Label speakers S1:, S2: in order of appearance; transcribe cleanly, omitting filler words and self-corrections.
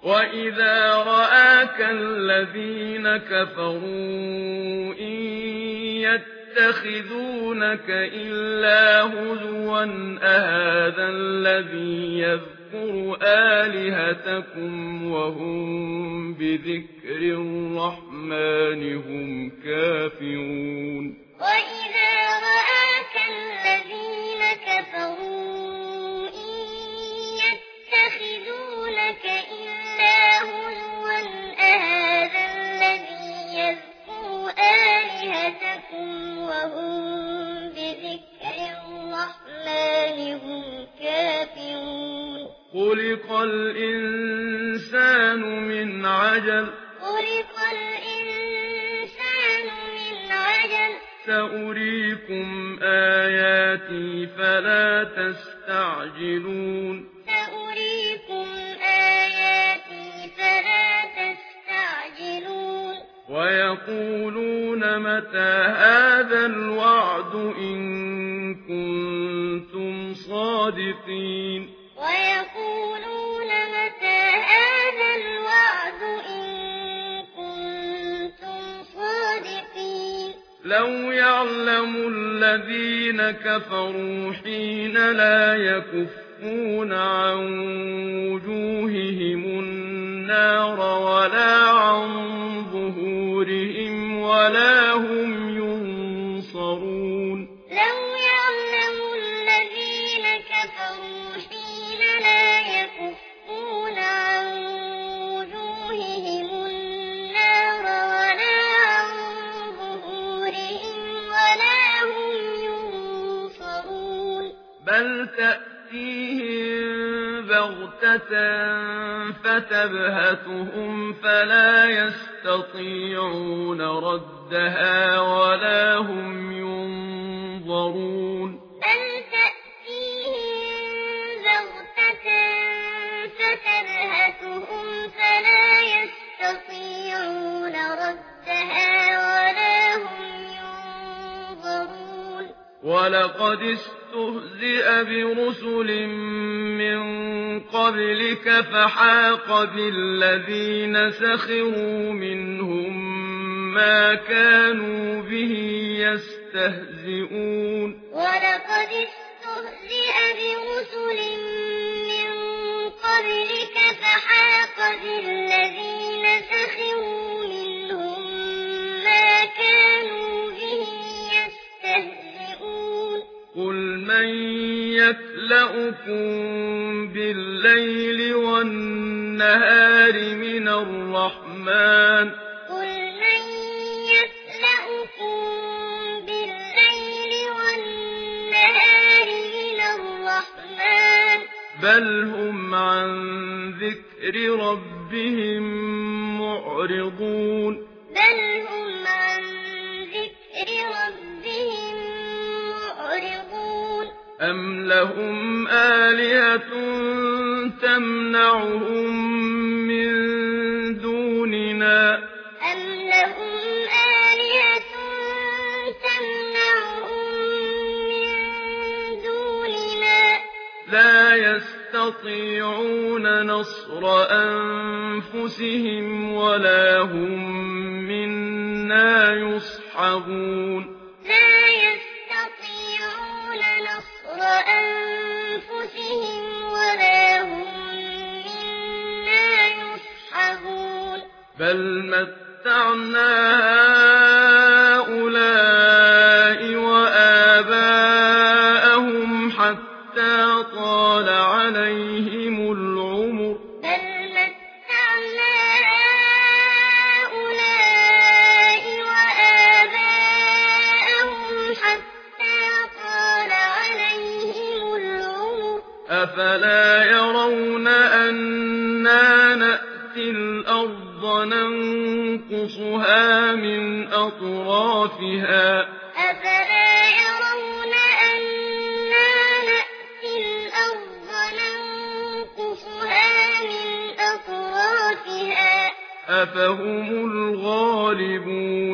S1: وَإِذَا رَآكَ الَّذِينَ كَفَرُوا إِن يَتَّخِذُونَكَ إِلَّا هُزُوًا أَهَٰذَا الَّذِي يَذْكُرُ آلِهَتَكُمْ وَهُم بِذِكْرِ الرَّحْمَٰنِ هُمْ كَافِرُونَ وَإِذَا رَآكَ الَّذِينَ كَفَرُوا إِن يَتَّخِذُونَكَ إِلَّا هُزُوًا أَهَٰذَا الَّذِي يَذْكُرُ آلِهَتَكُمْ وَهُم بِذِكْرِ الرَّحْمَٰنِ هُمْ كَافِرُونَ خُلِقَ الْإِنسَانُ مِنْ عَجَلٍ سَأُرِيكُمْ آيَاتِي فَلَا تَسْتَعْجِلُونِ وَيَقُولُونَ مَتَىٰ هَٰذَا الْوَعْدُ إِن كُنتُمْ صَادِقِينَ لَوْ يَعْلَمُ الَّذِينَ كَفَرُوا حِينَ لَا يَكُفُّونَ عَن وُجُوهِهِمُ النَّارَ وَلَا عَن ظُهُورِهِمْ وَلَا هُمْ يُنصَرُونَ لَوْ يَعْلَمُ الَّذِينَ كَفَرُوا حِينَ لَا يَكُفُّونَ عَن وُجُوهِهِمُ النَّارَ وَلَا عَن ظُهُورِهِمْ وَلَا هُمْ يُنصَرُونَ بَلْ تَأْتِيهِم بَغْتَةً فَتَبْهَتُهُمْ فَلَا يَسْتَطِيعُونَ رَدَّهَا وَلَا هُمْ يُنظَرُونَ بَلْ تَأْتِيهِم بَغْتَةً فَتَبْهَتُهُمْ فَلَا يَسْتَطِيعُونَ رَدَّهَا وَلَا هُمْ يُنظَرُونَ وَلَقَدِ اسْتُهْزِئَ بِرُسُلٍ مِّن قَبْلِكَ فَحَاقَ بِالَّذِينَ سَخِرُوا مِنْهُم مَّا كَانُوا بِهِ يَسْتَهْزِئُونَ وَلَقَدِ اسْتُهْزِئَ بِرُسُلٍ مِّن قَبْلِكَ فَحَاقَ بِالَّذِينَ سَخِرُوا مِنْهُم مَّا كَانُوا بِهِ يَسْتَهْزِئُونَ قُلْ مَن يَكْلَؤُكُم بِاللَّيْلِ وَالنَّهَارِ مِنَ الرَّحْمَٰنِ بَلْ هُمْ عَن ذِكْرِ رَبِّهِم مُّعْرِضُونَ أَمْ لَهُمْ آلِهَةٌ تَمْنَعُهُم مِّن دُونِنَا لَا يَسْتَطِيعُونَ نَصْرَ أَنفُسِهِمْ وَلَا هُم مِّنَّا يُصْحَبُونَ بَلْ مَتَّعْنَا هَٰؤُلَاءِ وَآبَاءَهُمْ حَتَّىٰ طَالَ عَلَيْهِمُ الْعُمُرُ أَفَلَا يَرَوْنَ أَنَّا نَأْتِي الْأَرْضَ نَنقُصُهَا مِنْ أَطْرَافِهَا أَفَهُمُ الْغَالِبُونَ